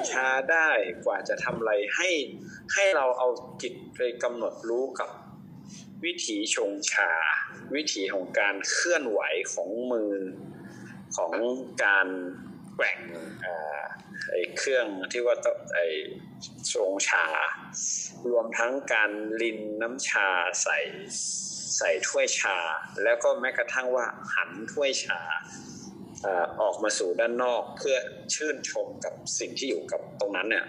ช้าได้กว่าจะทำอะไรให้เราเอาจิตไปกำหนดรู้กับวิถีชงชาวิถีของการเคลื่อนไหวของมือของการแกว่งไอ้เครื่องที่ว่าไอ้ชงชารวมทั้งการรินน้ำชาใส่ถ้วยชาแล้วก็แม้กระทั่งว่าหันถ้วยชาออกมาสู่ด้านนอกเพื่อชื่นชมกับสิ่งที่อยู่กับตรงนั้นเนี่ย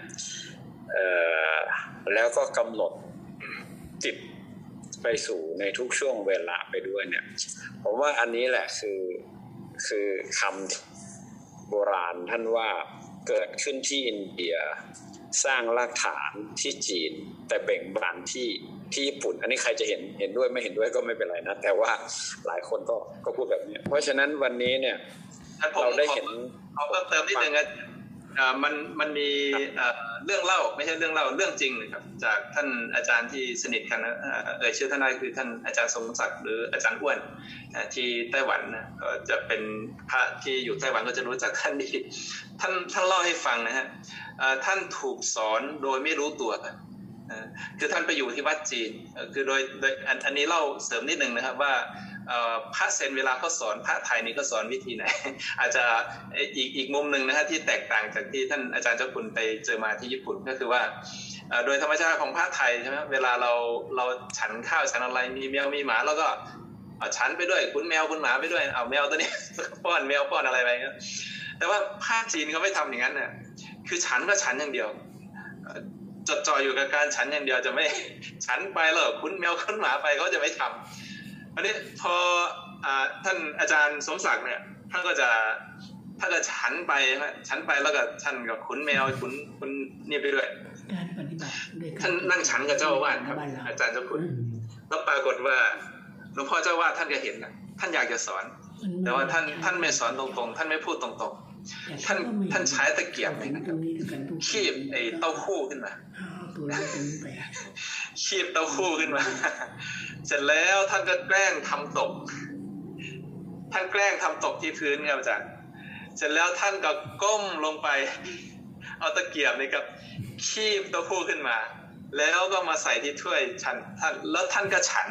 แล้วก็กำหนดจิตไปสู่ในทุกช่วงเวลาไปด้วยเนี่ยผมว่าอันนี้แหละคือคำโบราณท่านว่าเกิดขึ้นที่อินเดียสร้างรากฐานที่จีนแต่เบ่งบานที่ญี่ปุ่นอันนี้ใครจะเห็นด้วยไม่เห็นด้วยก็ไม่เป็นไรนะแต่ว่าหลายคนก็พูดแบบนี้เพราะฉะนั้นวันนี้เนี่ยเราได้เห็นเพิ่มเติมนิดนึงมันมีเรื่องเล่าไม่ใช่เรื่องเล่าเรื่องจริงนะครับจากท่านอาจารย์ที่สนิทกันนะชื่อท่านได้คือท่านอาจารย์ทรงศักดิ์หรืออาจารย์อ้วนที่ไต้หวันนะก็จะเป็นพระที่อยู่ไต้หวันก็จะรู้จักท่านดีท่านเล่าให้ฟังนะฮะท่านถูกสอนโดยไม่รู้ตัวกันคือท่านไปอยู่ที่วัดจีนคือโดยอันนี้เล่าเสริมนิดนึงนะครับว่าพระเซนเวลาเขาสอนพระไทยนี่ก็สอนวิธีไหนอาจจะอีกมุมหนึ่งนะฮะที่แตกต่างจากที่ท่านอาจารย์เจ้าคุณไปเจอมาที่ญี่ปุ่นก็คือว่าโดยธรรมชาติของพระไทยใช่ไหมเวลาเราฉันข้าวฉันอะไรมีแมวมีหมาแล้วก็ฉันไปด้วยคุณแมวคุณหมาไปด้วยเอาแมวตัวนี้ป้อนแมวป้อนอะไรไปเงี้ยแต่ว่าพระจีนเขาไม่ทำอย่างนั้นเนี่ยคือฉันก็ฉันอย่างเดียวจดจ่ออยู่กับการฉันอย่างเดียวจะไม่ฉันไปแล้วคุณแมวคุณหมาไปเขาจะไม่ทำอันนี้พอท่านอาจารย์สมศักดิ์เนี่ยท่านก็ฉันไปแล้วก็ท่านกับขุนแมวขุนนี่ไปด้วยท่านนั่งฉันกับเจ้าอาวาสครับอาจารย์เจ้าคุณแล้วปรากฏว่าหลวงพ่อเจ้าอาวาสท่านก็เห็นนะท่านอยากจะสอนแต่ว่าท่านไม่สอนตรงๆท่านไม่พูดตรงๆท่านใช้ตะเกียบนะครับคีบไอ้เต้าหู้ขึ้นมาคีบเต้าหู้ขึ้นมาเสร็จแล้วท่านก็แกล้งทำตกที่พื้นครับอาจารย์เสร็จแล้วท่านก็ก้มลงไปเอาตะเกียบนี่ครับคีบเต้าหู้ขึ้นมาแล้วก็มาใส่ที่ถ้วยฉันท่านแล้วท่านก็ฉัน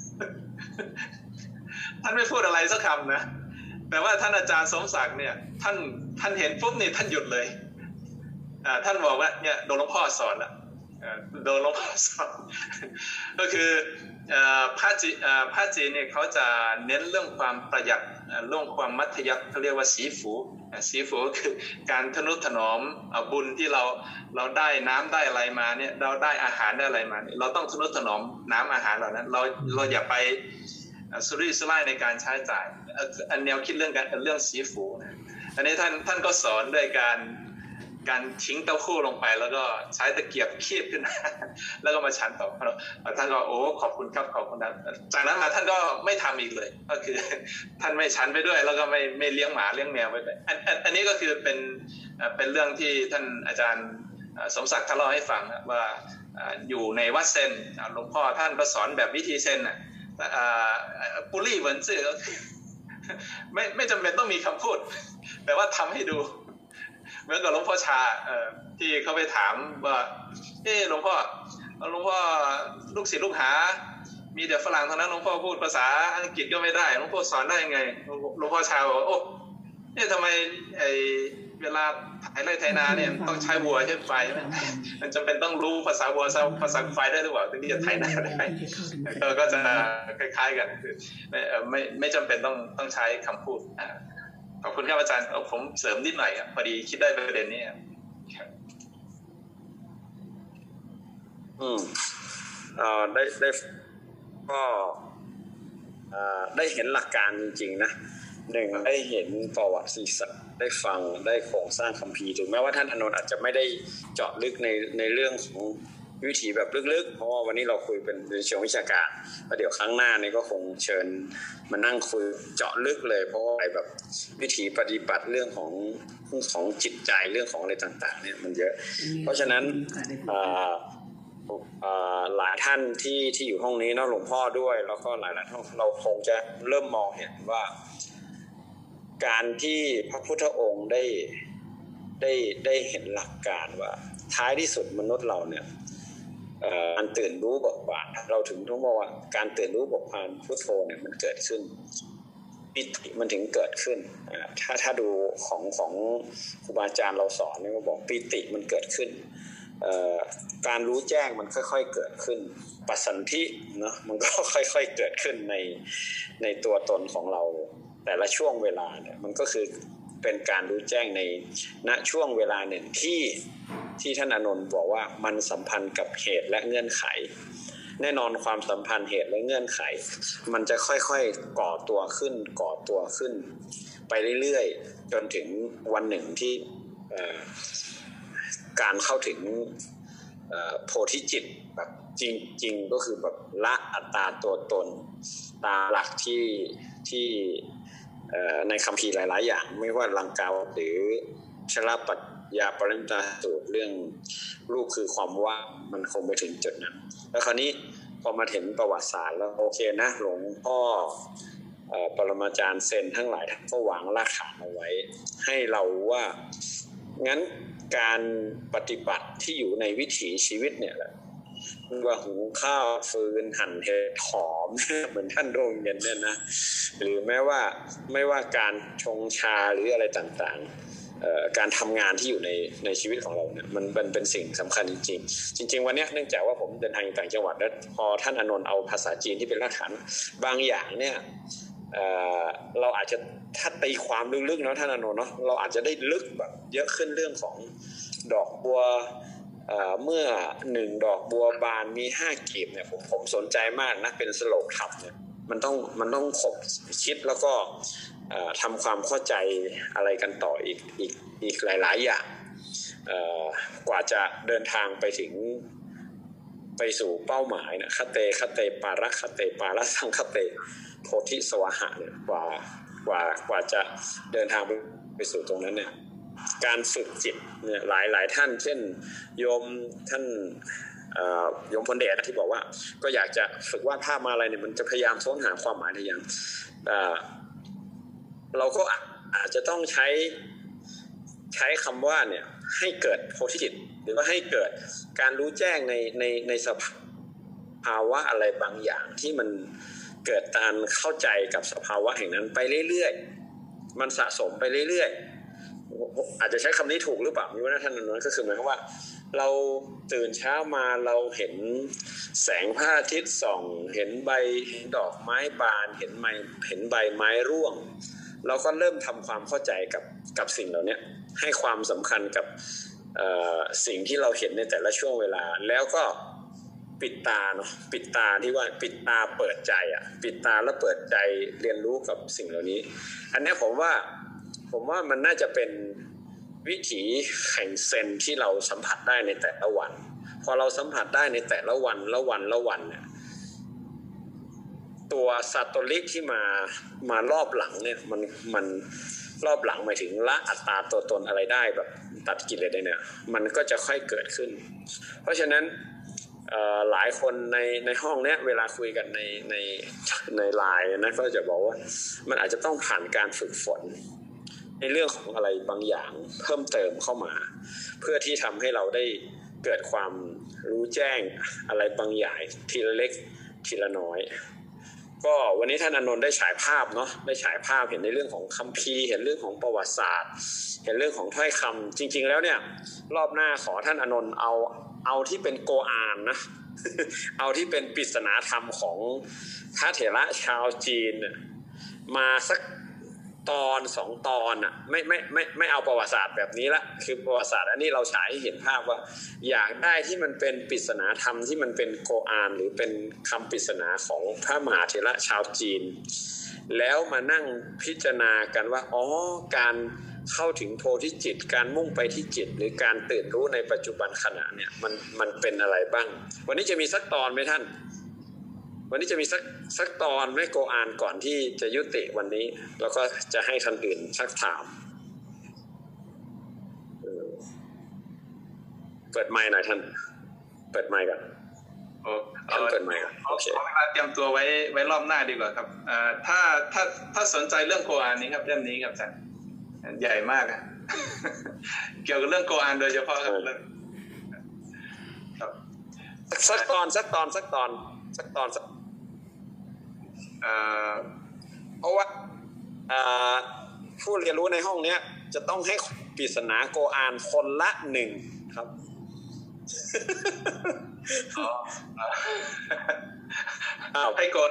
ท่านไม่พูดอะไรสักคำนะแต่ว่าท่านอาจารย์สมศักดิ์เนี่ยท่านเห็นปุ๊บนี่ท่านหยุดเลยท่านบอกว่าเนี่ยโดนหลวงพ่อสอนละโดนหลวงพ่อสอนก็คือพระจีนเนี่ยเขาจะเน้นเรื่องความประหยัดเรื่องความมัธยัสถ์เขาเรียกว่าสีฝูก็คือการทนุถนอมบุญที่เราได้น้ำได้อะไรมาเนี่ยเราได้อาหารได้อะไรมาเราต้องทนุถนอมน้ำอาหารเหล่านั้นเราอย่าไปสุรุ่ยสุร่ายในการใช้จ่ายอันแนวคิดเรื่องสีฝูนะอันนี้ท่านก็สอนด้วยการทิ้งเต้าหู้ลงไปแล้วก็ใช้ตะเกียบคีบขึ้นมาแล้วก็มาฉันต่อท่านก็โอ้ขอบคุณครับขอบคุณนะจากนั้นมาท่านก็ไม่ทำอีกเลยก็คือท่านไม่ฉันไปด้วยแล้วก็ไม่เลี้ยงหมาเลี้ยงแมวไปอันนี้ก็คือเป็นเรื่องที่ท่านอาจารย์สมศักดิ์ท่านเล่าให้ฟังว่าอยู่ในวัดเซนหลวงพ่อท่านก็สอนแบบวิธีเซนปุรี่เหมือนสื่อก็คือไม่จำเป็นต้องมีคำพูดแต่ว่าทำให้ดูเหมือนกับหลวงพ่อชาที่เขาไปถามว่าหลวงพ่อลูกศิษย์ลูกหามีแต่ฝรั่งเท่านั้นหลวงพ่อพูดภาษาอังกฤษก็ไม่ได้หลวงพ่อสอนได้ยังไงหลวงพ่อชาบอกโอ้เนี่ยทำไมเวลาถ่ายไร่ไถนาเนี่ยต้องใช้วัวใช้ไฟมันจำเป็นต้องรู้ภาษาวัวภาษาไฟได้หรือเปล่าถึงที่จะไถนาได้ก็จะคล้ายๆกันคือไม่จำเป็นต้องใช้คำพูดขอบคุณครับอาจารย์ผมเสริมนิดหน่อยครับพอดีคิดได้ประเด็นนี้ครับได้ก็ได้เห็นหลักการจริงๆนะหนึ่งได้เห็นประวัติศาสตร์ได้ฟังได้โครงสร้างคัมภีร์ถึงแม้ว่าท่านอานนท์อาจจะไม่ได้เจาะลึกในเรื่องของวิถีแบบลึกๆเพราะว่าวันนี้เราคุยเป็นเชิงวิชาการแล้วเดี๋ยวครั้งหน้านี่ก็คงเชิญมานั่งคุยเจาะลึกเลยเพราะว่าแบบวิถีปฏิบัติเรื่องของจิตใจเรื่องของอะไรต่างๆเนี่ยมันเยอะเพราะฉะนั้นหลายท่านที่อยู่ห้องนี้เนาะหลวงพ่อด้วยแล้วก็หลายๆท่านเราคงจะเริ่มมองเห็นว่าการที่พระพุทธองค์ได้ได้เห็นหลักการว่าท้ายที่สุดมนุษย์เราเนี่ยการตื่นรู้เบิกบานเราถึงต้องบอกว่าการตื่นรู้เบิกบานพุทโธเนี่ยมันเกิดขึ้นปิติมันถึงเกิดขึ้นถ้าดูของครูบาอาจารย์เราสอนเนี่ยก็บอกปิติมันเกิดขึ้นการรู้แจ้งมันค่อยๆเกิดขึ้นปัสสันธิเนาะมันก็ค่อยๆเกิดขึ้นในตัวตนของเราแต่ละช่วงเวลาเนี่ยมันก็คือเป็นการรู้แจ้งในณช่วงเวลาหนึ่งที่ท่านอานนท์บอกว่ามันสัมพันธ์กับเหตุและเงื่อนไขแน่นอนความสัมพันธ์เหตุและเงื่อนไขมันจะค่อยๆก่อตัวขึ้นไปเรื่อยๆจนถึงวันหนึ่งที่การเข้าถึงโพธิจิตแบบจริงๆก็คือแบบละอัตตาตัวตนตามหลักที่ในคัมภีร์หลายๆอย่างไม่ว่าลังกาหรือชลปัตยาปริมตาสูตรเรื่องรูปคือความว่างมันคงไปถึงจุดนั้นแล้วคราวนี้พอมาเห็นประวัติศาสตร์แล้วโอเคนะหลวงพ่อปรมาจารย์เซนทั้งหลายท่านก็วางรากฐานเอาไว้ให้เราว่างั้นการปฏิบัติที่อยู่ในวิถีชีวิตเนี่ยแหละว่าหุงข้าวฟืนหั่นเห็ดหอมเหมือนท่านโรงเรียนเนี่ยนะหรือไม่ว่าการชงชาหรืออะไรต่างๆการทำงานที่อยู่ในชีวิตของเราเนี่ยมันเป็นสิ่งสำคัญจริงๆวันนี้เนื่องจากว่าผมเดินทางอยู่ต่างจังหวัดแล้วพอท่านอานนท์เอาภาษาจีนที่เป็นรากฐานบางอย่างเนี่ยเราอาจจะถ้าตีความลึกๆเนาะท่านอานนท์เนาะเราอาจจะได้ลึกแบบเยอะขึ้นเรื่องของดอกบัวเมื่อ1ดอกบัวบานมี5กีบเนี่ยผมสนใจมากนะเป็นสโลกธรรมเนี่ยมันต้องขบคิดแล้วก็ทำความเข้าใจอะไรกันต่ออีกหลายๆอย่างกว่าจะเดินทางไปสู่เป้าหมายนะคเตปาระคเตปาระสังคเตโพธิสวหะเนี่ยกว่าจะเดินทางไปสู่ตรงนั้นเนี่ยการฝึกจิตเนี่ยหลายท่านเช่นโยมท่านโยมพลเดชที่บอกว่าก็อยากจะฝึกวาดภาพมาอะไรเนี่ยมันจะพยายามค้นหาความหมายในอย่างเราก็อาจจะต้องใช้คำว่าเนี่ยให้เกิดโพธิจิตหรือว่าให้เกิดการรู้แจ้งในสภาวะอะไรบางอย่างที่มันเกิดการเข้าใจกับสภาวะแห่งนั้นไปเรื่อยๆมันสะสมไปเรื่อยๆอาจจะใช้คำนี้ถูกหรือเปล่าไม่รู้นะท่านนั้นก็คือหมายความว่าเราตื่นเช้ามาเราเห็นแสงพระอาทิตย์ส่องเห็นดอกไม้บานเห็นใบไม้ร่วงเราก็เริ่มทำความเข้าใจกับสิ่งเหล่านี้ให้ความสำคัญกับสิ่งที่เราเห็นในแต่ละช่วงเวลาแล้วก็ปิดตาเนาะปิดตาที่ว่าปิดตาเปิดใจปิดตาแล้วเปิดใจเรียนรู้กับสิ่งเหล่านี้อันนี้ผมว่ามันน่าจะเป็นวิถีแห่งเซนที่เราสัมผัสได้ในแต่ละวันพอเราสัมผัสได้ในแต่ละวันเนี่ยตัวสัตตลิที่มารอบหลังเนี่ยมันรอบหลังหมายถึงละอัตตาตัวตนอะไรได้แบบตัดกิเลสได้เนี่ยมันก็จะค่อยเกิดขึ้นเพราะฉะนั้นหลายคนในห้องเนี้ยเวลาคุยกันในไลน์นะก็จะบอกว่ามันอาจจะต้องผ่านการฝึกฝนในเรื่องของอะไรบางอย่างเพิ่มเติมเข้ามาเพื่อที่ทำให้เราได้เกิดความรู้แจ้งอะไรบางอย่างทีละเล็กทีละน้อยก็วันนี้ท่านอานนท์ได้ฉายภาพเนาะได้ฉายภาพเห็นในเรื่องของคัมภีร์เห็นเรื่องของประวัติศาสตร์เห็นเรื่องของถ้อยคำจริงๆแล้วเนี่ยรอบหน้าขอท่านอานนท์เอาที่เป็นโกอานนะ เอาที่เป็นปริศนาธรรมของพระเถระชาวจีนมาสักตอน2 ตอนไม่เอาประวัติศาสตร์แบบนี้ละคือประวัติศาสตร์อันนี้เราฉายให้เห็นภาพว่าอยากได้ที่มันเป็นปริศนาธรรมที่มันเป็นโกอานหรือเป็นคำปริศนาของพระมหาเถระชาวจีนแล้วมานั่งพิจารณากันว่าการเข้าถึงโพธิจิตการมุ่งไปที่จิตหรือการตื่นรู้ในปัจจุบันขณะเนี่ยมันเป็นอะไรบ้างวันนี้จะมีสักตอนไหมท่านวันนี้จะมีสักตอนไม่โกอานก่อนที่จะยุติวันนี้แล้วก็จะให้ท่านอื่นสักถามเปิดไมค์หน่อยท่านเปิดไมค์ก่อนท่านเปิดไมค์ก่อนโอเคเวลาเตรียมตัวไว้รอบหน้าดีกว่าครับถ้าสนใจเรื่องโกอานนี้ครับเรื่องนี้ครับอาจารย์ใหญ่มากเกี่ยวกับเรื่องโกอานโดยเฉพาะครับสักตอนเพราะว่าผู้เรียนรู้ในห้องนี้จะต้องให้ปริศนาโกอานคนละ1ครับให้กด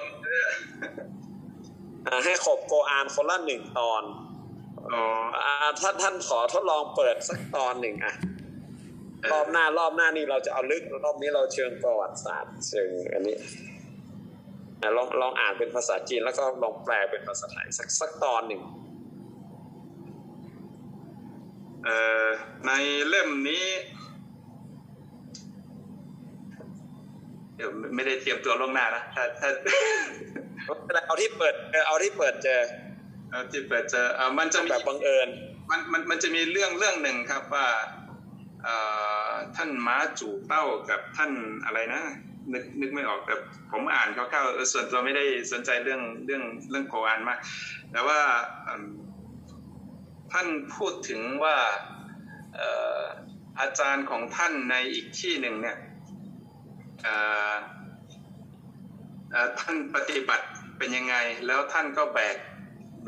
ให้ขบโกอานคนละ1 ตอนถ้าท่านขอทดลองเปิดสักตอน1รอบหน้านี่เราจะเอาลึกรอบนี้เราเชิงประวัติศาสตร์เชิงอันนี้ลองอ่านเป็นภาษาจีนแล้วก็ลองแปลเป็นภาษาไทยสักตอน1 ในเล่มนี้เดี๋ยวไม่ได้เตรียมตัวล่วงหน้านะถ้าเอาที่เปิดเจอที่เปิดเจอมันจะมีแบบบังเอิญมันจะมีเรื่องหนึ่งครับว่าท่านม้าจู่เต้ากับท่านอะไรนะนึกไม่ออกแต่ผมอ่านคร่าวๆส่วนตัวไม่ได้สนใจเรื่องโกอานมากแต่ว่าท่านพูดถึงว่าอาจารย์ของท่านในอีกที่หนึ่งเนี่ยท่านปฏิบัติเป็นยังไงแล้วท่านก็แบ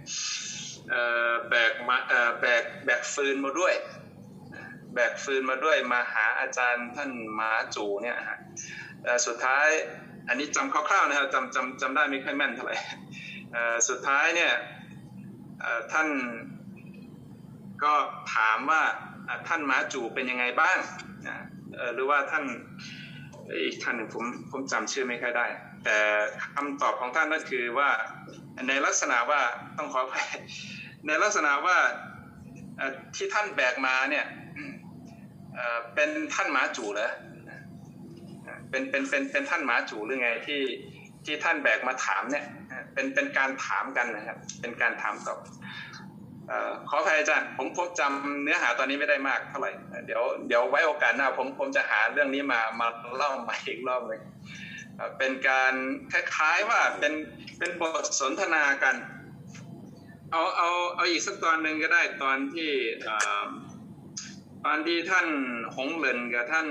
กฟืนมาด้วยมาหาอาจารย์ท่านม้าจูเนี่ยฮะสุดท้ายอันนี้จำคร่าวๆนะครับจำได้ไม่ค่อยแม่นเท่าไหร่สุดท้ายเนี่ยท่านก็ถามว่าท่านม้าจูเป็นยังไงบ้างหรือว่าท่านอีกท่านหนึ่งผมจำชื่อไม่ค่อยได้แต่คำตอบของท่านก็คือว่าในลักษณะว่าต้องขอไปในลักษณะว่าที่ท่านแบกมาเนี่ยเป็นท่านม้าจูเหรอเป็นท่านม้าจูหรือไงที่ท่านแบกมาถามเนี่ยเป็นการถามกันนะครับเป็นการถามตอบขออภัยอาจารย์ผมจำเนื้อหาตอนนี้ไม่ได้มากเท่าไหร่เดี๋ยวไว้โอกาสหน้าผมจะหาเรื่องนี้มาเล่าใหม่อีกรอบนึงเป็นการคล้ายๆว่าเป็นบทสนทนากันเอาอีกสักตอนหนึ่งก็ได้ตอนที่ท่านหงเหรินกับท่าน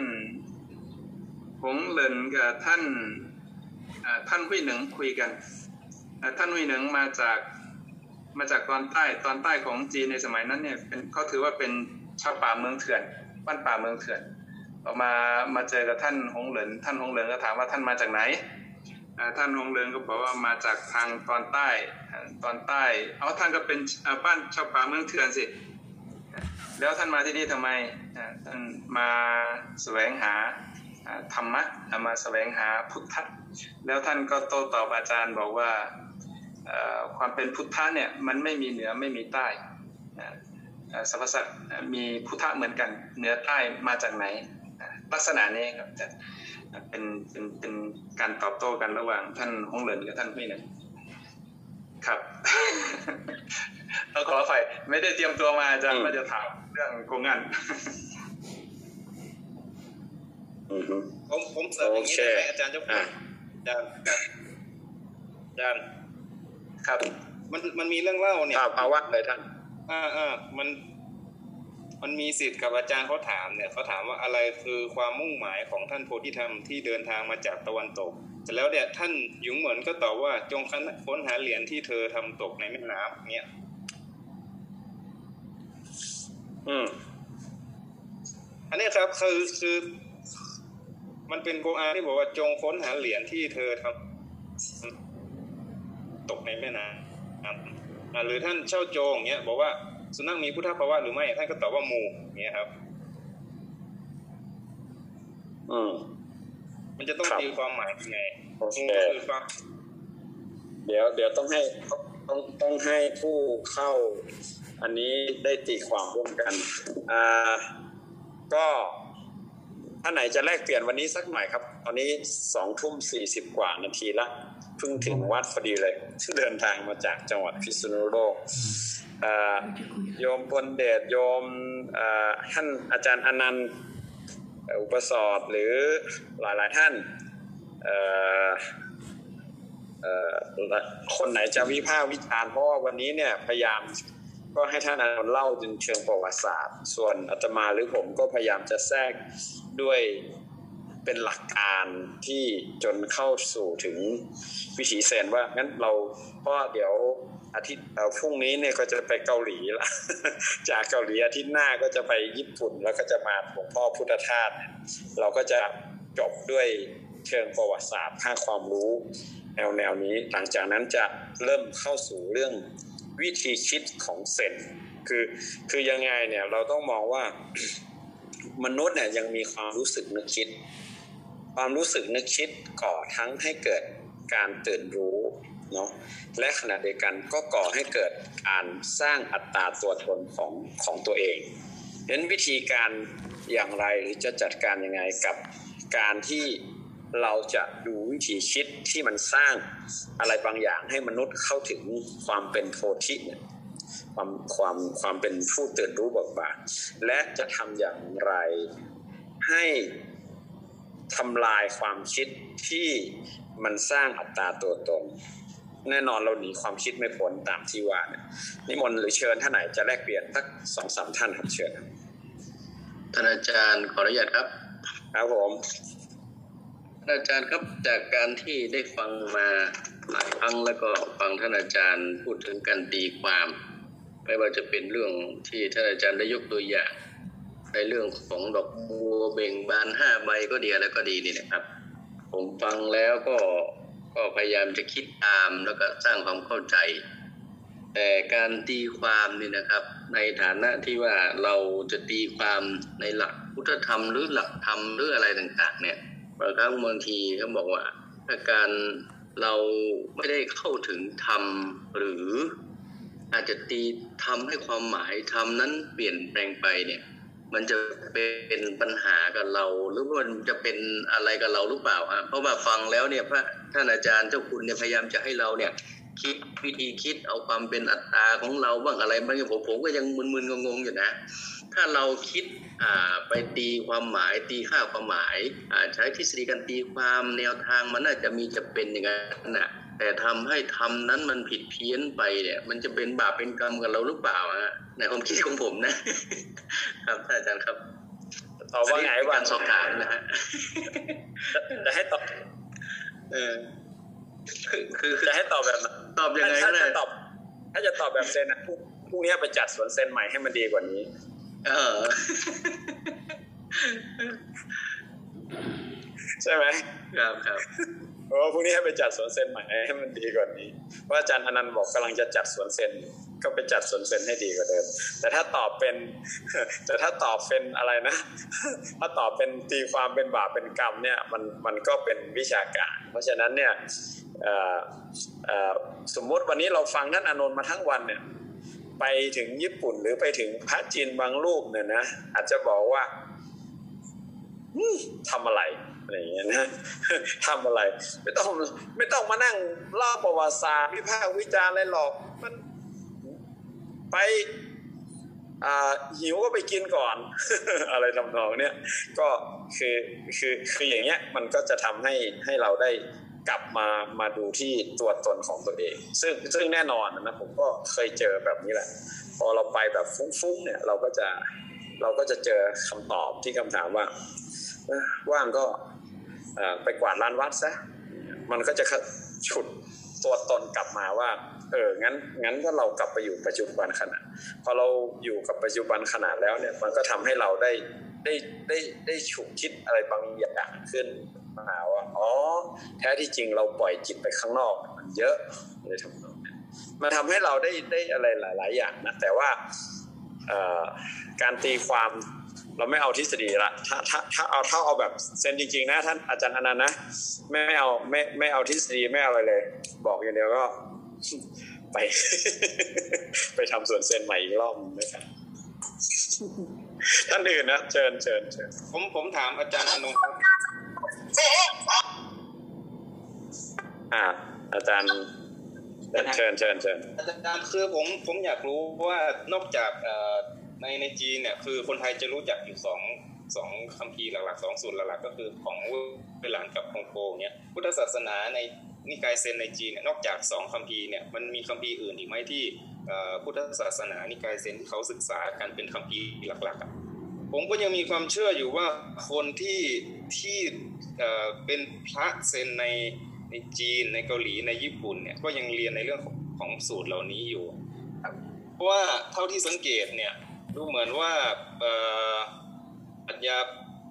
หุยเหนิงคุยกันท่านหุยเหนิงมาจากตอนใต้ของจีนในสมัยนั้นเนี่ยเขาถือว่าเป็นชาวป่าเมืองเถื่อนบ้านป่าเมืองเถื่อนออกมาเจอกับท่านหงเหรินก็ถามว่าท่านมาจากไหนท่านหงเหรินก็บอกว่ามาจากทางตอนใต้ท่านก็เป็นบ้านชาวป่าเมืองเถื่อนสิแล้วท่านมาที่นี่ทำไมท่านมาแสวงหาธรรมะมาแสวงหาพุทธะแล้วท่านก็โต้ตอบอาจารย์บอกว่าความเป็นพุทธะเนี่ยมันไม่มีเหนือไม่มีใต้สรรพสัตว์มีพุทธะเหมือนกันเหนือใต้มาจากไหนลักษณะนี้ครับจะเป็นการตอบโต้กันระหว่างท่านฮงเหรินกับท่านหุยเหนิงครับเราขออภัยไม่ได้เตรียมตัวมาอาจารย์ว่าจะถามเรื่องโกงานผมเสริมอย่างนี้ได้ไหมอาจารย์เจ้าคุณอาจารย์ครับมันมีเรื่องเล่าเนี่ยภาวะเลยท่านมันมีศิษย์กับอาจารย์เขาถามว่าอะไรคือความมุ่งหมายของท่านโพธิธรรมที่เดินทางมาจากตะวันตกเสร็จแล้วเนี่ยท่านหยุงเหมินก็ตอบว่าจงค้นหาเหรียญที่เธอทำตกในแม่น้ำเนี่ยอันนี้ครับคือมันเป็นโกอานที่บอกว่าจงค้นหาเหรียญที่เธอทำตกในแม่น้ำหรือท่านเช่าโจงเนี้ยบอกว่าสุนัขมีพุทธภาวะหรือไม่ท่านก็ตอบว่ามูเนี้ยครับมันจะต้องตีความหมายยังไงคือฟังเดี๋ยวต้องให้ผู้เข้าอันนี้ได้ตีความร่วมกันก็ท่านไหนจะแลกเปลี่ยนวันนี้สักหน่อยครับตอนนี้ 20:40 กว่านาทีละเพิ่งถึงวัดพอดีเลยเดินทางมาจากจังหวัดพิษณุโลกโยมพลเดชโยมท่านอาจารย์อนันต์อุปสรหรือหลายท่านคนไหนจะวิพากษ์วิจารณ์เพราะว่าวันนี้เนี่ยพยายามก็ให้ท่านอานนท์เล่าจนเชิงประวัติศาสตร์ส่วนอาตมาหรือผมก็พยายามจะแทรกด้วยเป็นหลักการที่จนเข้าสู่ถึงวิถีเซนว่างั้นเราเพราะเดี๋ยวอาทิตย์พรุ่งนี้เนี่ยก็จะไปเกาหลีละ จากเกาหลีอาทิตย์หน้าก็จะไปญี่ปุ่นแล้วก็จะมาหลวงพ่อพุทธทาสเราก็จะจบด้วยเชิงประวัติศาสตร์ค่าความรู้แนวนี้หลังจากนั้นจะเริ่มเข้าสู่เรื่องวิธีคิดของเซนคือยังไงเนี่ยเราต้องมองว่า มนุษย์เนี่ยยังมีความรู้สึกนึกคิดความรู้สึกนึกคิดก่อทั้งให้เกิดการตื่นรู้เนาะและขณะเดียวกันก็ก่อให้เกิดการสร้างอัตตาตัวตนของตัวเองเห็นวิธีการอย่างไรหรือจะจัดการยังไงกับการที่เราจะดูวิธีคิดที่มันสร้างอะไรบางอย่างให้มนุษย์เข้าถึงความเป็นโพธิเนี่ยความเป็นผู้ตื่นรู้เบิกบานและจะทำอย่างไรให้ทำลายความคิดที่มันสร้างอัตตาตัวตนแน่นอนเราหนีความคิดไม่พ้นตามที่ว่าเนี่ยนิมนต์หรือเชิญท่านไหนจะแลกเปลี่ยนสัก 2-3 ท่านครับเชิญท่านอาจารย์ขออนุญาตครับครับผมท่านอาจารย์ครับจากการที่ได้ฟังมาหลายครั้งแล้วก็ฟังท่านอาจารย์พูดถึงการตีความไม่ว่าจะเป็นเรื่องที่ท่านอาจารย์ได้ยกตัวอย่างในเรื่องของดอกบัวเบ่งบาน5 ใบก็ดีแล้วก็ดีนี่นะครับผมฟังแล้วก็พยายามจะคิดตามแล้วก็สร้างความเข้าใจแต่การตีความนี่นะครับในฐานะที่ว่าเราจะตีความในหลักพุทธธรรมหรือหลักธรรมหรืออะไรต่างๆเนี่ยบางครั้งบางทีเขาบอกว่าถ้าการเราไม่ได้เข้าถึงธรรมหรืออาจจะตีทำให้ความหมายธรรมนั้นเปลี่ยนแปลงไปเนี่ยมันจะเป็นปัญหากับเราหรือมันจะเป็นอะไรกับเราหรือเปล่าฮะเพราะว่าฟังแล้วเนี่ยพระท่านอาจารย์เจ้าคุณเนี่ยพยายามจะให้เราเนี่ยคิดวิธีคิดเอาความเป็นอัตตาของเราบ้างอะไรบ้างผมก็ยังมึนๆงงๆอยู่นะถ้าเราคิดไปตีความหมายตีค่าความหมายใช้ทฤษฎีการตีความแนวทางมันน่าจะมีจะเป็นอย่างนั้นนะแต่ทำให้ทำนั้นมันผิดเพี้ยนไปเนี่ยมันจะเป็นบาปเป็นกรรมกับเราหรือเปล่าฮะในความคิดของผมนะครับท่านอาจารย์ครับตอบว่าไงบ้างสอบถามนะฮะจะให้ตอบคือจะให้ตอบแบบตอบยังไงถ้าจะตอบแบบเซนนะพรุ่งนี้ไปจัดสวนเซนใหม่ให้มันดีกว่านี้ใช่ไหมครับพรุ่งนี้ให้ไปจัดสวนเซนใหม่ให้มันดีกว่านี้เพราะอาจารย์อนันต์บอกกำลังจะจัดสวนเซนก็ไปจัดสวนเซนให้ดีกว่าเดิมแต่ถ้าตอบเป็นอะไรนะถ้าตอบเป็นตีความเป็นบาปเป็นกรรมเนี่ยมันก็เป็นวิชาการเพราะฉะนั้นเนี่ยสมมติวันนี้เราฟังท่านอานนท์มาทั้งวันเนี่ยไปถึงญี่ปุ่นหรือไปถึงพระจีนบางรูปเนี่ยนะอาจจะบอกว่าทำอะไรอะไรอย่างเงี้ยนะทำอะไรไม่ต้องมานั่งเล่าประวัติศาสตร์วิพากษ์วิจารณ์อะไรหรอกมันไปหิวก็ไปกินก่อน อะไรทำนองเนี้ยก็คืออย่างเงี้ยมันก็จะทำให้เราได้กลับมาดูที่ตัวตนของตัวเองซึ่งแน่นอนนะผมก็เคยเจอแบบนี้แหละพอเราไปแบบฟุ้งๆเนี่ยเราก็จะเจอคำตอบที่คำถามว่าว่างก็ไปกวาดลานวัดซะมันก็จะฉุดตัวตนกลับมาว่างั้นก็เรากลับไปอยู่ปัจจุบันขณะพอเราอยู่กับปัจจุบันขณะแล้วเนี่ยมันก็ทำให้เราได้ฉุกคิดอะไรบางอย่างขึ้นมาว่าแท้ที่จริงเราปล่อยจิตไปข้างนอกมันเยอะเลยทำนองนี้มาทำให้เราได้อะไรหลายๆอย่างนะแต่ว่าการตีความเราไม่เอาทฤษฎีละถ้าเอาแบบเซนจริงๆนะท่านอาจารย์อนันต์นะไม่เอาทฤษฎีไม่เอาอะไรเลยบอกอย่างเดียวก็ไปทำสวนเซนใหม่อีกรอบนะครับท่านอื่นนะเชิญผมถามอาจารย์อนุครับอาจารย์เชิญอาจารย์คือผมอยากรู้ว่านอกจากในจีนเนี่ยคือคนไทยจะรู้จักอยู่สองคัมภีร์หลักๆ2 สูตรหลักๆก็คือของเวหลานกับฮงโกเนี่ยพุทธศาสนาในนิกายเซนในจีนนอกจาก2คัมภีร์เนี่ยมันมีคัมภีร์อื่นอีกไหมที่พุทธศาสนานิกายเซนที่เขาศึกษากันเป็นคัมภีร์หลักๆผมก็ยังมีความเชื่ออยู่ว่าคนที่เป็นพระเซนในจีนในเกาหลีในญี่ปุ่นเนี่ยก็ยังเรียนในเรื่องของสูตรเหล่านี้อยู่เพราะว่าเท่าที่สังเกตเนี่ยดูเหมือนว่าปรัชญา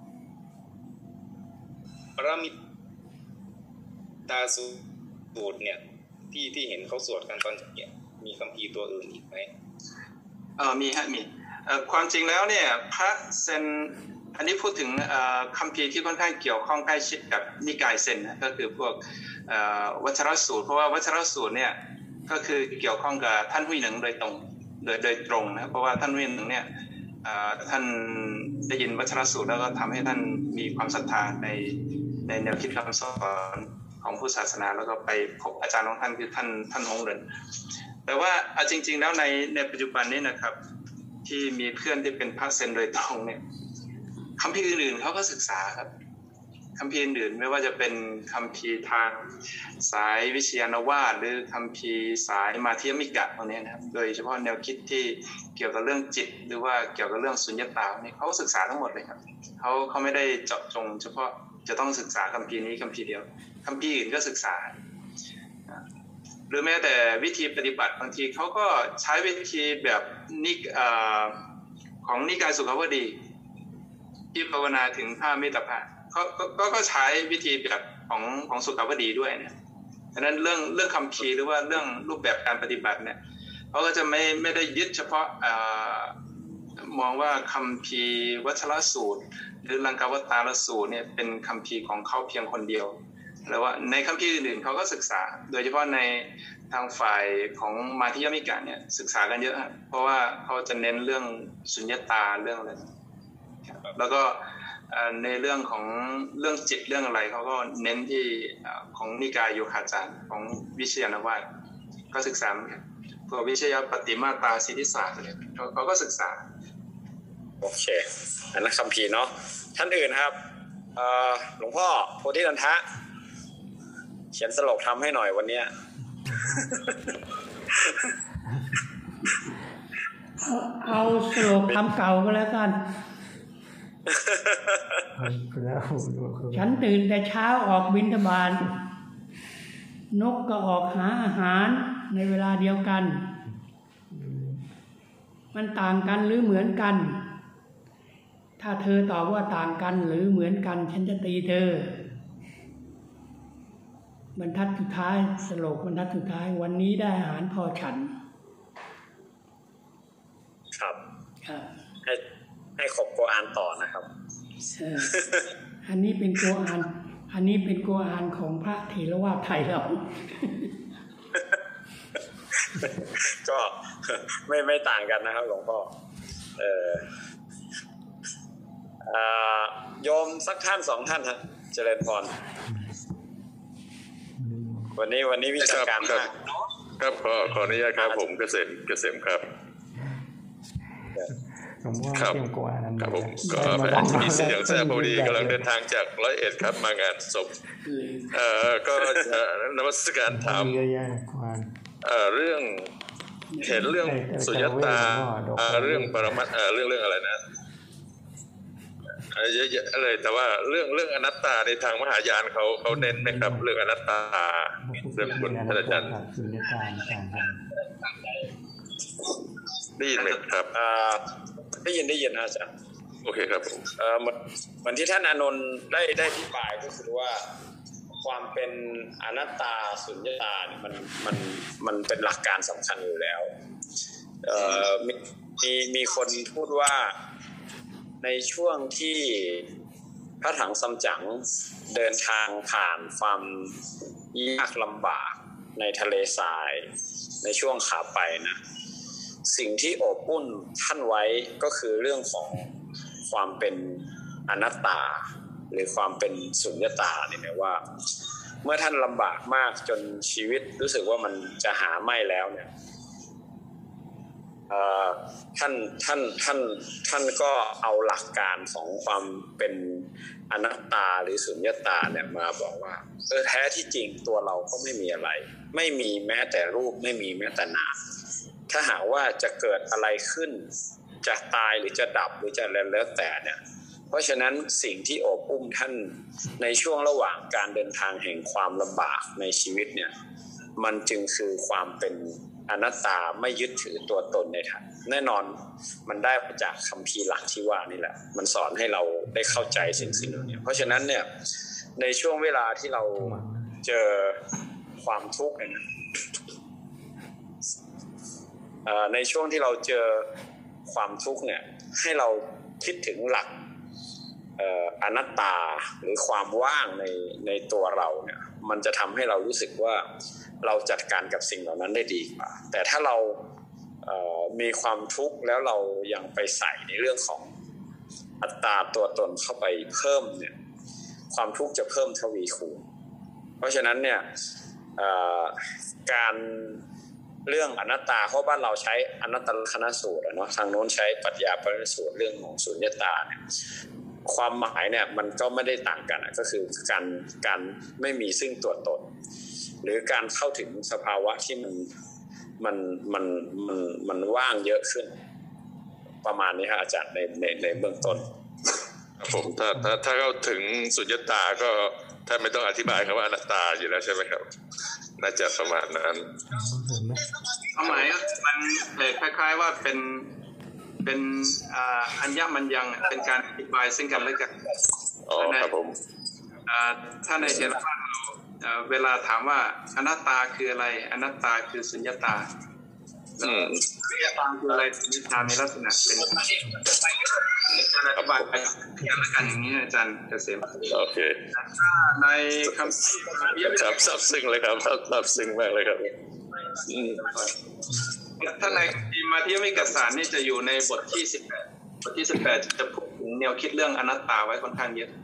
ปรมิตาสูตรเนี่ยที่เห็นเขาสวดกันตอนเนี่ยมีคัมภีร์ตัวอื่นอีกไหมมีฮะมีความจริงแล้วเนี่ยพระเซนอันนี้พูดถึงคัมภีร์ที่ค่อนข้างเกี่ยวข้องใกล้ชิดกับนิกายเซนนะก็คือพวกวัชรสูตรเพราะว่าวัชรสูตรเนี่ยก็คือเกี่ยวข้องกับท่านหุยหนึ่งโดยตรงนะเพราะว่าท่านหุยหนึ่งเนี่ยท่านได้ยินวัชรสูตรแล้วก็ทำให้ท่านมีความศรัทธาในแนวคิดคำสอนของพุทธศาสนาแล้วก็ไปพบอาจารย์ของท่านคือท่านฮงเหรินแต่ว่าจริงๆแล้วในปัจจุบันนี้นะครับที่มีเพื่อนที่เป็นพระเซนโดยตรงเนี่ยคัมภีร์อื่นๆเขาก็ศึกษาครับคัมภีร์อื่นไม่ว่าจะเป็นคัมภีร์ทางสายวิชยานวาทหรือคัมภีร์สายมาธิยมิกะตรงนี้นะครับโดยเฉพาะแนวคิดที่เกี่ยวกับเรื่องจิตหรือว่าเกี่ยวกับเรื่องสุญญตาเนี่ยเขาศึกษาทั้งหมดเลยครับเขาไม่ได้เจาะจงเฉพาะจะต้องศึกษาคัมภีร์นี้คัมภีร์เดียวคัมภีร์อื่นก็ศึกษาหรือแม้แต่วิธีปฏิบัติบางทีเขาก็ใช้วิธีแบบของนิกายสุขาวดีที่ภาวนาถึงพระเมตตาภาพก็ใช้วิธีแบบของสุขาวดีด้วยเนี่ยดังนั้นเรื่องคัมภีร์หรือว่าเรื่องรูปแบบการปฏิบัติเนี่ยเขาก็จะไม่ได้ยึดเฉพาะมองว่าคัมภีร์วัชรสูตรหรือลังกาวัตตารสูตรเนี่ยเป็นคัมภีร์ของเขาเพียงคนเดียวแล้วว่าในคัมภีร์อื่นๆเขาก็ศึกษาโดยเฉพาะในทางฝ่ายของมาธิยมิกะเนี่ยศึกษากันเยอะเพราะว่าเขาจะเน้นเรื่องสุญญตาเรื่องอะไรแล้วก็ในเรื่องของเรื่องจิตเรื่องอะไรเขาก็เน้นที่ของนิกายโยคาจารย์ของวิชยานวาทก็ศึกษาเหมือนกันพวกวิชยปฏิมาตาสิทธิศาสตร์อะไรเขาก็ศึกษาโอเคอันนั้นคัมภีร์เนาะท่านอื่นครับหลวงพ่อโพธินันทะเขียนสโลกทำให้หน่อยวันนี้เอาสโลกทำเก่าก็แล้วกันฉันตื่นแต่เช้าออกบิณฑบาตนกก็ออกหาอาหารในเวลาเดียวกันมันต่างกันหรือเหมือนกันถ้าเธอตอบว่าต่างกันหรือเหมือนกันฉันจะตีเธอบรรทัดสุดท้ายสโลกบรรทัดสุดท้ายวันนี้ได้อาหารพอฉันครับให้ขบโกอานต่อนะครับอันนี้เป็นโกอานของพระเถรวาทไทยเราก็ไม่ต่างกันนะครับหลวงพ่อโยมสักท่านสองท่านฮะเจริญพรวันนี้วิชาการมากครับขออนุญาตครับผมเกษมครับครับผมก็แฟนมีเสียงแซ่บพอดีกำลังเดินทางจาก101ครับมางานศพก็นมัสการถามเรื่องเห็นเรื่องสุญญตาเรื่องปรมัตถ์เรื่องอะไรนะเยอะๆเลยแต่ว่าเรื่องอนัตตาในทางมหายานเขาเน้นไหมครับเรื่องอนัตตาเรื่องคุณท่านอาจารย์ได้ยินไหมครับได้ยินอาจารย์โอเคครับผมเหมือนที่ท่านอานนท์ได้อธิบายก็คือว่าความเป็นอนัตตาสุญญตาเนี่ยมันเป็นหลักการสำคัญอยู่แล้วมีคนพูดว่าในช่วงที่พระถังซัมจั๋งเดินทางผ่านความยากลำบากในทะเลทรายในช่วงขาไปนะสิ่งที่อบอุ่นท่านไว้ก็คือเรื่องของความเป็นอนัตตาหรือความเป็นสุญญตาเนี่ยว่าเมื่อท่านลำบากมากจนชีวิตรู้สึกว่ามันจะหาไม่แล้วเนี่ยท่านก็เอาหลักการของความเป็นอนัตตาหรือสุญญตาเนี่ยมาบอกว่าแท้ที่จริงตัวเราก็ไม่มีอะไรไม่มีแม้แต่รูปไม่มีแม้แต่นามถ้าหากว่าจะเกิดอะไรขึ้นจะตายหรือจะดับหรือจะแล้วแต่เนี่ยเพราะฉะนั้นสิ่งที่โอบอุ้มท่านในช่วงระหว่างการเดินทางแห่งความลำบากในชีวิตเนี่ยมันจึงคือความเป็นอนัตตาไม่ยึดถือตัวตนในท่านแน่นอนมันได้มาจากคัมภีร์หลักที่ว่านี่แหละมันสอนให้เราได้เข้าใจสิ่งเหล่านี้เพราะฉะนั้นเนี่ยในช่วงเวลาที่เราเจอความทุกข์เนี่ยในช่วงที่เราเจอความทุกข์เนี่ยให้เราคิดถึงหลักอนัตตาหรือความว่างในตัวเราเนี่ยมันจะทำให้เรารู้สึกว่าเราจัดการกับสิ่งเหล่านั้นได้ดีกว่าแต่ถ้าเรามีความทุกข์แล้วเรายังไปใส่ในเรื่องของอัตตาตัวตนเข้าไปเพิ่มเนี่ยความทุกข์จะเพิ่มทวีคูณเพราะฉะนั้นเนี่ยการเรื่องอนัตตาเพราะบ้านเราใช้อนัตตลกนัสสูตรเนาะทางโน้นใช้ปรัชญาปริสูตรเรื่องของสุญญตาเนี่ยความหมายเนี่ยมันก็ไม่ได้ต่างกันก็คือการไม่มีซึ่งตัวตนหรือการเข้าถึงสภาวะที่มันว่างเยอะขึ้นประมาณนี้ครับอาจารย์ในเบื้องต้นผมถ้าเข้าถึงสุญญตาก็ถ้าไม่ต้องอธิบายคำว่าอนัตตาอยู่แล้วใช่ไหมครับน่าจะประมาณนั้นความหมายมันคล้ายๆว่าเป็นอัญญมัญญังเป็นการอธิบายซึ่งกันและกันอ๋อครับผมถ้าในเทรวาทเวลาถามว่าอนัตตาคืออะไรอนัตตาคือสุญญตาสุญญตาคืออะไรสุญญตาในลักษณะเป็นการอธิบายกันและกันอย่างนี้อาจารย์เกษมโอเคในคำครับซับซึ้งเลยครับซับซึ้งมากเลยครับถ้าในมาที่มิกสารนี่จะอยู่ในบทที่18บทที่18จะพูดถึงแนวคิดเรื่องอนัตตาไว้ค่อนข้างเยอะ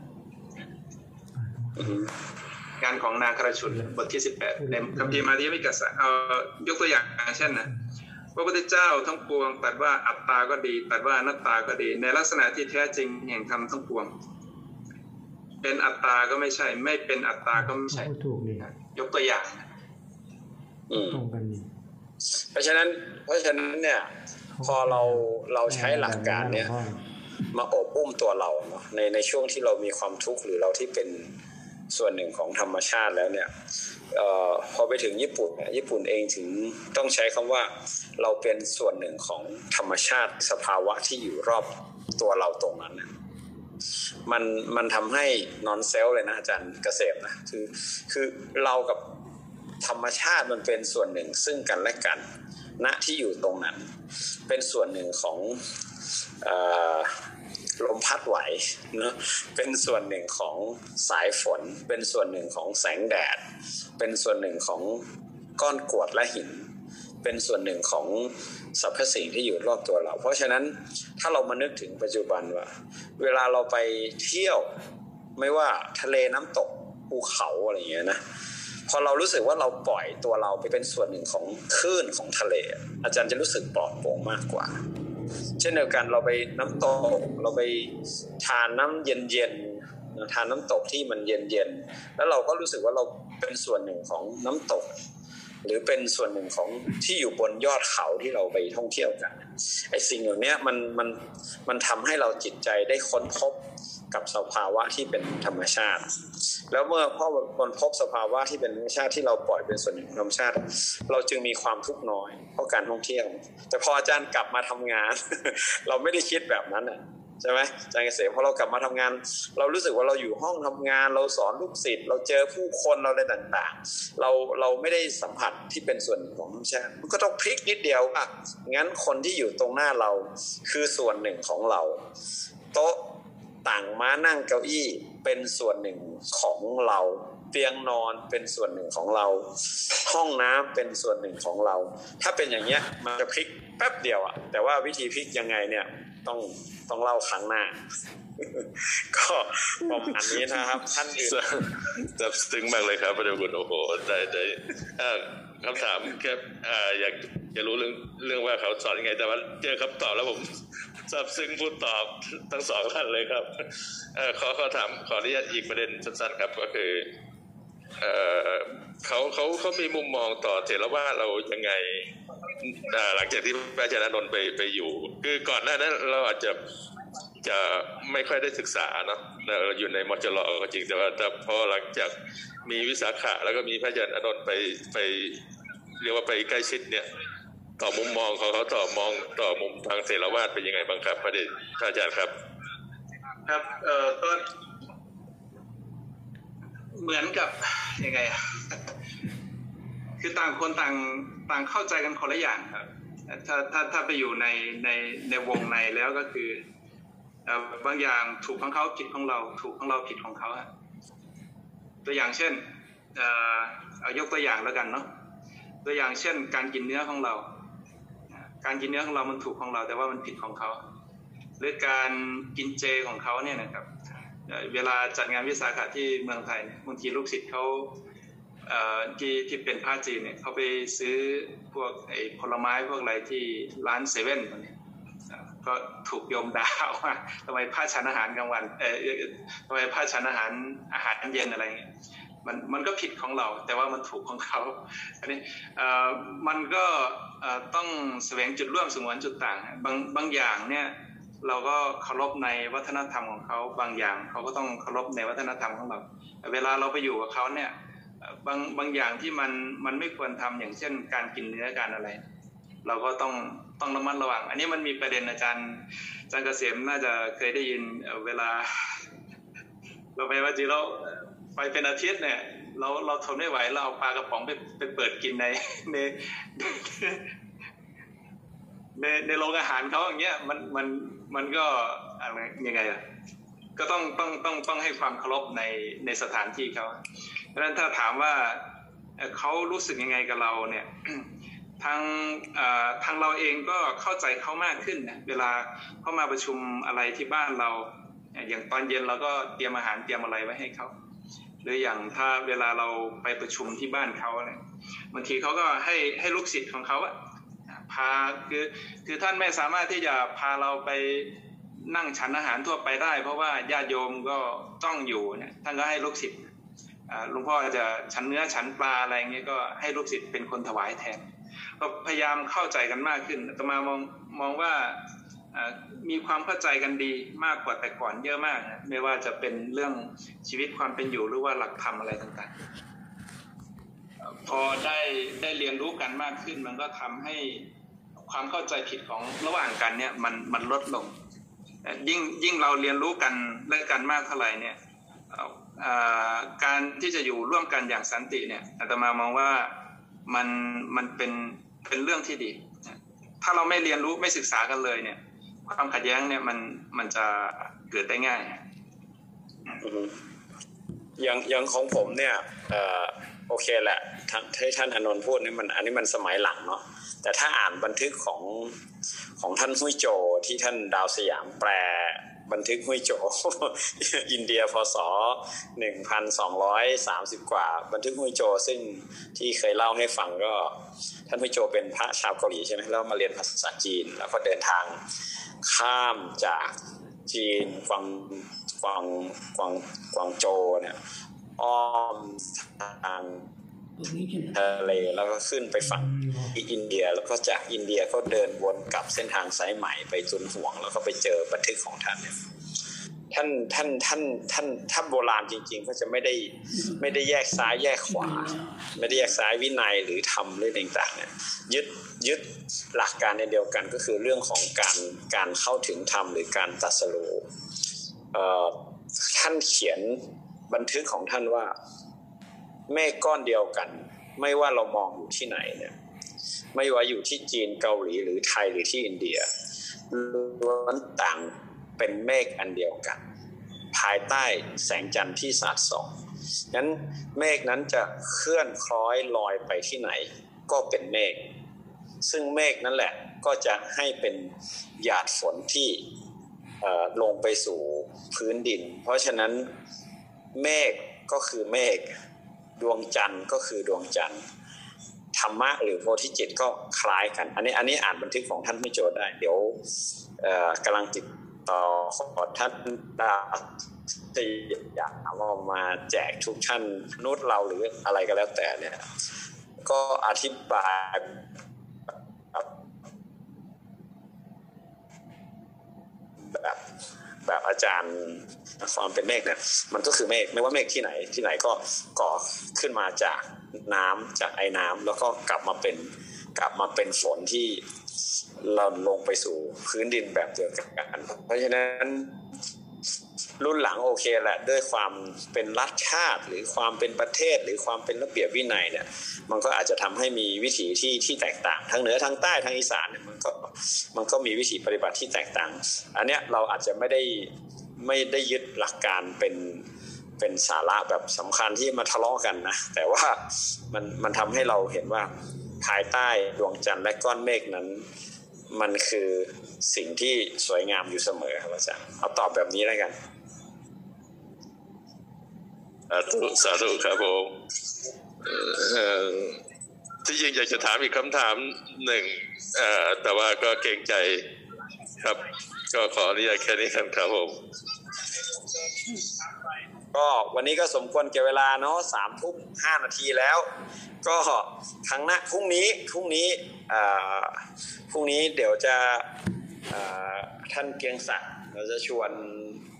งานของนาคราชุนบทที่18ในคัมภีร์มาที่มิกสารยกตัวอย่างเช่นนะพระพุทธเจ้าทั้งปวงตรัสว่าอัตตาก็ดีตรัสว่าอนัตตาก็ดีในลักษณะที่แท้จริงแห่งธรรมทั้งปวงเป็นอัตตาก็ไม่ใช่ไม่เป็นอัตตาก็ไม่ใช่ยกตัวอย่างเพราะฉะนั้นเนี่ยพอเราใช้หลักการเนี่ยมาโอบอุ้มตัวเราเนาะในช่วงที่เรามีความทุกข์หรือเราที่เป็นส่วนหนึ่งของธรรมชาติแล้วเนี่ยพอไปถึงญี่ปุ่นเองถึงต้องใช้คำว่าเราเป็นส่วนหนึ่งของธรรมชาติสภาวะที่อยู่รอบตัวเราตรงนั้นเนี่ยมันทำให้นอนเซลเลยนะอาจารย์เกษมนะคือเรากับธรรมชาติมันเป็นส่วนหนึ่งซึ่งกันและกันณที่อยู่ตรงนั้นเป็นส่วนหนึ่งของลมพัดไหวเนาะเป็นส่วนหนึ่งของสายฝนเป็นส่วนหนึ่งของแสงแดดเป็นส่วนหนึ่งของก้อนกรวดและหินเป็นส่วนหนึ่งของสรรพสิ่งที่อยู่รอบตัวเราเพราะฉะนั้นถ้าเรามานึกถึงปัจจุบันว่าเวลาเราไปเที่ยวไม่ว่าทะเลน้ำตกภูเขาอะไรอย่างเงี้ยนะพอเรารู้สึกว่าเราปล่อยตัวเราไปเป็นส่วนหนึ่งของคลื่นของทะเลอาจารย์จะรู้สึกปลอดโปร่งมากกว่าเช่นเดียวกันเราไปน้ำตกเราไปทานน้ำเย็นๆทานน้ำตกที่มันเย็นๆแล้วเราก็รู้สึกว่าเราเป็นส่วนหนึ่งของน้ำตกหรือเป็นส่วนหนึ่งของที่อยู่บนยอดเขาที่เราไปท่องเที่ยวกันไอ้สิ่งเหล่านี้มันทำให้เราจิตใจได้ค้นพบกับสภาวะที่เป็นธรรมชาติแล้วเมื่อพอคนพบสภาวะที่เป็นธรรมชาติที่เราปล่อยเป็นส่วนหนึ่งของธรรมชาติเราจึงมีความทุกข์น้อยเพราะการท่องเที่ยวแต่พออาจารย์กลับมาทำงาน เราไม่ได้คิดแบบนั้นใช่ไหมอาจารย์เกษมพอเรากลับมาทำงานเรารู้สึกว่าเราอยู่ห้องทำงานเราสอนลูกศิษย์เราเจอผู้คนเราอะไรต่างๆเราไม่ได้สัมผัสที่เป็นส่วนหนึ่งของธรรมชาติมันก็ต้องพลิกนิดเดียวงั้นคนที่อยู่ตรงหน้าเราคือส่วนหนึ่งของเราโต๊ะต่างม้านั่งเก้าอี้เป็นส่วนหนึ่งของเราเตียงนอนเป็นส่วนหนึ่งของเราห้องน้ำเป็นส่วนหนึ่งของเราถ้าเป็นอย่างเงี้ยมันจะพลิกแป๊บเดียวแต่ว่าวิธีพลิกยังไงเนี่ยต้องเล่าครั้งหน้า ก็ประมาณนี้นะครับท่านอื่นจะซึ้งมากเลยครับพระเดชคุณโอ้โหได้คำถามแค่อยากจะรู้เรื่องว่าเขาสอนยังไงแต่ว่าเจอคำตอบแล้วผมซาบซึ้งพูดตอบทั้งสองท่านเลยครับขอถามขออนุญาตอีกประเด็นสั้นๆครับก็คือเขามีมุมมองต่อเถรวาทเรายังไงหลังจากที่พระอาจารย์อานนท์ไปอยู่คือก่อนหน้านั้นเราอาจจะไม่ค่อยได้ศึกษาเนาะอยู่ในมจรก็จริงแต่พอหลังจากมีวิสาขะแล้วก็มีพระอาจารย์อานนท์ไปเรียกว่าไปใกล้ชิดเนี่ยต่อมุมมองของเขาต่อมุมทางเถรวาทเป็นยังไงบ้างครับพระอาจารย์ครับครับก็เหมือนกับยังไงคือต่างคนต่างเข้าใจกันคนละอย่างครับถ้าไปอยู่ในวงในแล้วก็คือบางอย่างถูกของเขาผิดของเราถูกของเราผิดของเขาตัวอย่างเช่นเอายกตัวอย่างแล้วกันเนาะตัวอย่างเช่นการกินเนื้อของเรามันถูกของเราแต่ว่ามันผิดของเขาหรือการกินเจของเขาเนี่ยนะครับเวลาจัดงานวิสาขะที่เมืองไทยบางทีลูกศิษย์เขาที่เป็นพระจีนเนี่ยเขาไปซื้อพวกผลไม้พวกอะไรที่ร้านเซเว่นก็ถูกโยมด่าว่าทำไมพระฉันอาหารกลางวันทำไมพระฉันอาหารเย็นอะไรเงี้ยมันก็ผิดของเราแต่ว่ามันถูกของเขาอันนี้มันก็ต้องแสวงจุดร่วมสงวนจุดต่างบางอย่างเนี่ยเราก็เคารพในวัฒนธรรมของเขาบางอย่างเขาก็ต้องเคารพในวัฒนธรรมของเราเวลาเราไปอยู่กับเขาเนี่ยบางอย่างที่มันไม่ควรทำอย่างเช่นการกินเนื้อการอะไรเราก็ต้องระมัดระวังอันนี้มันมีประเด็นอาจารย์เกษมน่าจะเคยได้ยินเวลาเราไปวัดจีเราไปเป็นอาทิตย์เนี่ยเราทนไม่ไหวเราเอาปลากระป๋องไปเปิดกินในโรงอาหารเขาอย่างเงี้ยมันก็อะไรยังไงก็ต้องให้ความเคารพในสถานที่เขาเพราะฉะนั้นถ้าถามว่าเขารู้สึกยังไงกับเราเนี่ยทางเราเองก็เข้าใจเขามากขึ้นนะเวลาเขามาประชุมอะไรที่บ้านเราอย่างตอนเย็นเราก็เตรียมอาหารเตรียมอะไรไว้ให้เขาหรืออย่างถ้าเวลาเราไปประชุมที่บ้านเขาเนี่ยบางทีเขาก็ให้ลูกศิษย์ของเขาพาคือท่านไม่สามารถที่จะพาเราไปนั่งฉันอาหารทั่วไปได้เพราะว่าญาติโยมก็จ้องอยู่เนี่ยท่านก็ให้ลูกศิษย์หลวงพ่อจะฉันเนื้อฉันปลาอะไรเงี้ยก็ให้ลูกศิษย์เป็นคนถวายแทนก็พยายามเข้าใจกันมากขึ้นอาตมามองว่ามีความเข้าใจกันดีมากกว่าแต่ก่อนเยอะมากนะไม่ว่าจะเป็นเรื่องชีวิตความเป็นอยู่หรือว่าหลักธรรมอะไรต่างๆพอได้เรียนรู้กันมากขึ้นมันก็ทำให้ความเข้าใจผิดของระหว่างกันเนี่ยมันลดลงยิ่งเราเรียนรู้กันและกันมากเท่าไหร่เนี่ยการที่จะอยู่ร่วมกันอย่างสันติเนี่ยอาตมามองว่ามันเป็นเรื่องที่ดีถ้าเราไม่เรียนรู้ไม่ศึกษากันเลยเนี่ยความขัดแย้งเนี่ยมันจะเกิดได้ง่ายอย่างของผมเนี่ยโอเคแหละที่ท่านอานนท์พูดนี่อันนี้มันสมัยหลังเนาะแต่ถ้าอ่านบันทึกของท่านฮุยโจที่ท่านดาวสยามแปลบันทึกฮุยโจอินเดียพศ1230กว่าบันทึกฮุยโจซึ่งที่เคยเล่าให้ฟังก็ท่านฮุยโจเป็นพระชาวเกาหลีใช่ไหมแล้วมาเรียนภาษาจีนแล้วก็เดินทางข้ามจากจีนกวางโจวเนี่ยอ้อมทางทะเลแล้วก็ขึ้นไปฝั่งอินเดียแล้วก็จากอินเดียก็เดินวนกลับเส้นทางสายไหมไปจุนห่วงแล้วก็ไปเจอบันทึกของท่านเนี่ยท่านโบราณจริงๆก็จะไม่ได้แยกซ้ายแยกขวาไม่ได้แยกซ้ายวินัยหรือธรรมเรื่องต่างๆเนี่ยยึดหลักการในเดียวกันก็คือเรื่องของการเข้าถึงธรรมหรือการตรัสรู้ท่านเขียนบันทึกของท่านว่าเมฆก้อนเดียวกันไม่ว่าเรามองอยู่ที่ไหนเนี่ยไม่ว่าอยู่ที่จีนเกาหลีหรือไทยหรือที่อินเดียล้วนต่างเป็นเมฆอันเดียวกันภายใต้แสงจันทร์ที่สาดส่องงั้นเมฆนั้นจะเคลื่อนคล้อยลอยไปที่ไหนก็เป็นเมฆซึ่งเมฆนั่นแหละก็จะให้เป็นหยาดฝนที่ลงไปสู่พื้นดินเพราะฉะนั้นเมฆก็คือเมฆดวงจันทร์ก็คือดวงจันทร์ธรรมะหรือโพธิจิตก็คล้ายกันอันนี้อ่านบันทึกของท่านผู้โจทย์ได้เดี๋ยวกำลังติดต่อขอท่านจะอยากเอามาแจกทุกท่านนุชเราหรืออะไรก็แล้วแต่เนี่ยก็อธิบายแบบอาจารย์ความเป็นเมฆเนี่ยมันก็คือเมฆไม่ว่าเมฆที่ไหนก็ก่อขึ้นมาจากน้ำจากไอ้น้ำแล้วก็กลับมาเป็นฝนที่เราลงไปสู่พื้นดินแบบเดียวกันเพราะฉะนั้นรุ่นหลังโอเคแหละด้วยความเป็นรัฐชาติหรือความเป็นประเทศหรือความเป็นระเบียบวินัยเนี่ยมันก็อาจจะทำให้มีวิถีที่แตกต่างทางเหนือทางใต้ทางอีสานเนี่ยมันก็มีวิถีปฏิบัติที่แตกต่างอันเนี้ยเราอาจจะไม่ได้ยึดหลักการเป็นสาระแบบสำคัญที่มาทะเลาะกันนะแต่ว่ามันทำให้เราเห็นว่าภายใต้ดวงจันทร์และก้อนเมฆนั้นมันคือสิ่งที่สวยงามอยู่เสมอครับอาจารย์เอาตอบแบบนี้แล้วกันสาธุครับผมที่จริงอยากจะถามอีกคำถามหนึ่งแต่ว่าก็เกรงใจครับก็ขออนุญาตแค่นี้ครับผมก็วันนี้ก็สมควรแก่เวลาเนาะ3:05 นาทีแล้วก็ครั้งหน้าพรุ่งนี้เดี๋ยวจะท่านเกียงศักดิ์เราจะชวน